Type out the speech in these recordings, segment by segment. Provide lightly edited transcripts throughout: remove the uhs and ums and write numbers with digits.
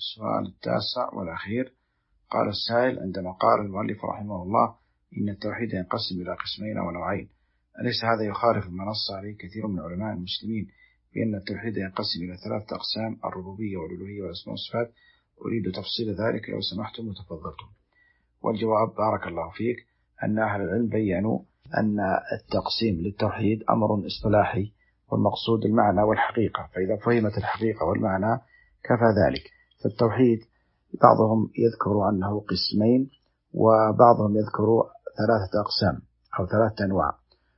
السؤال 9 والأخير. قال السائل: عندما قال المؤلف رحمه الله إن التوحيد ينقسم إلى قسمين ونوعين، أليس هذا يخالف ما نص عليه كثير من علماء المسلمين بأن التوحيد ينقسم إلى 3 أقسام: الربوبية والألوهية والأسماء والصفات؟ أريد تفصيل ذلك لو سمحتم وتفضلتم. والجواب بارك الله فيك أن أهل العلم بيّنوا أن التقسيم للتوحيد أمر اصطلاحي، والمقصود المعنى والحقيقة، فإذا فهمت الحقيقة والمعنى كفى ذلك. فالتوحيد بعضهم يذكر أنه قسمين، وبعضهم يذكر 3 أقسام أو 3 أنواع.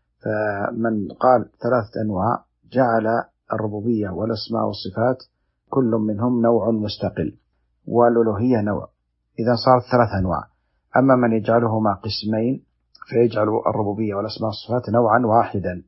فمن قال 3 أنواع جعل الربوبية والأسماء والصفات كل منهم نوع مستقل، والألوهية نوع، إذا صارت 3 أنواع. أما من يجعلهما قسمين فيجعل الربوبية والأسماء والصفات نوعا واحدا،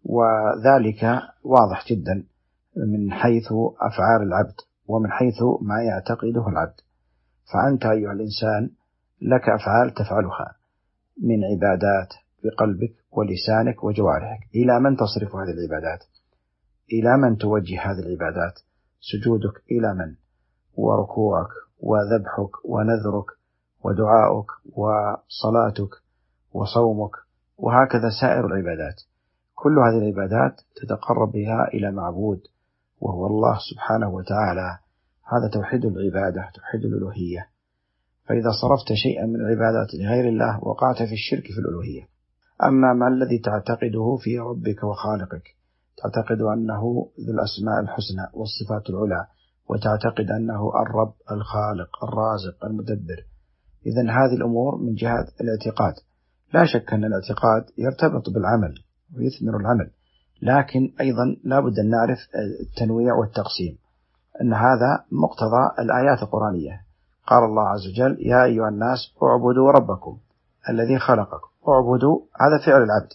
وذلك واضح جدا من حيث أفعال العبد ومن حيث ما يعتقده العبد. فأنت أيها الإنسان لك أفعال تفعلها من عبادات بقلبك ولسانك وجوارحك. إلى من تصرف هذه العبادات؟ إلى من توجه هذه العبادات؟ سجودك إلى من؟ وركوعك وذبحك ونذرك ودعاؤك وصلاتك وصومك، وهكذا سائر العبادات. كل هذه العبادات تتقرب بها إلى معبود وهو الله سبحانه وتعالى. هذا توحيد العبادة، توحيد الألوهية. فإذا صرفت شيئا من العبادات لغير الله وقعت في الشرك في الألوهية. أما ما الذي تعتقده في ربك وخالقك، تعتقد أنه ذو الأسماء الحسنى والصفات العلى، وتعتقد أنه الرب الخالق الرازق المدبر. إذن هذه الأمور من جهة الاعتقاد. لا شك أن الاعتقاد يرتبط بالعمل ويثمر العمل، لكن أيضا لا بد أن نعرف التنويع والتقسيم، أن هذا مقتضى الآيات القرآنية. قال الله عز وجل: يا أيها الناس اعبدوا ربكم الذي خلقكم. اعبدوا هذا فعل العبد،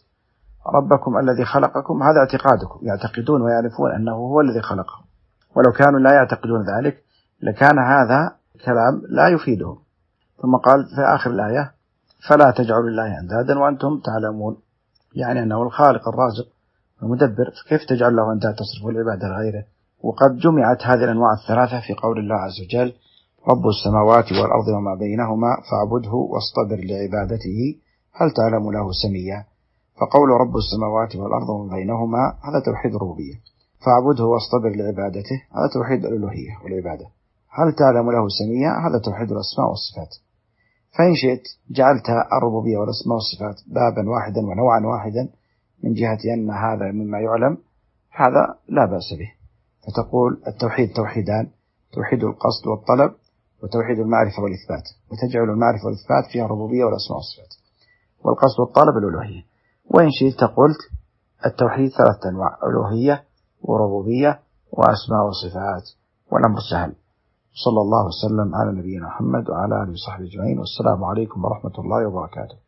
ربكم الذي خلقكم هذا اعتقادكم، يعتقدون ويعرفون أنه هو الذي خلقهم. ولو كانوا لا يعتقدون ذلك لكان هذا كلام لا يفيدهم. ثم قال في آخر الآية: فلا تجعلوا لله أندادا وأنتم تعلمون، يعني أنه الخالق الرازق المدبر، فكيف تجعل له أنداد تصرف العبادة لغيره؟ وقد جمعت هذه الأنواع الثلاثة في قول الله عز وجل: رب السماوات والأرض وما بينهما فاعبده واصطبر لعبادته هل تعلم له سميا. فقول رب السماوات والأرض وما بينهما هذا توحيد الربوبية، فاعبده واصطبر لعبادته هذا توحيد الألوهية والعبادة، هل تعلم له سميا هذا توحيد الأسماء والصفات. فإن شئت جعلت الربوبية والأسماء والصفات بابا واحدا ونوعا واحدا من جهة أن هذا مما يعلم، هذا لا بأس به. فتقول التوحيد توحيدان: توحيد القصد والطلب، وتوحيد المعرفة والإثبات، وتجعل المعرفة والإثبات فيها الربوبية والأسماء والصفات، والقصد والطلب الألوهية. وإن شئت قلت التوحيد 3 أنواع: ألوهية وربوبية وأسماء وصفات، والأمر سهل. صلى الله وسلم على نبينا محمد وعلى آله وصحبه أجمعين، والسلام عليكم ورحمة الله وبركاته.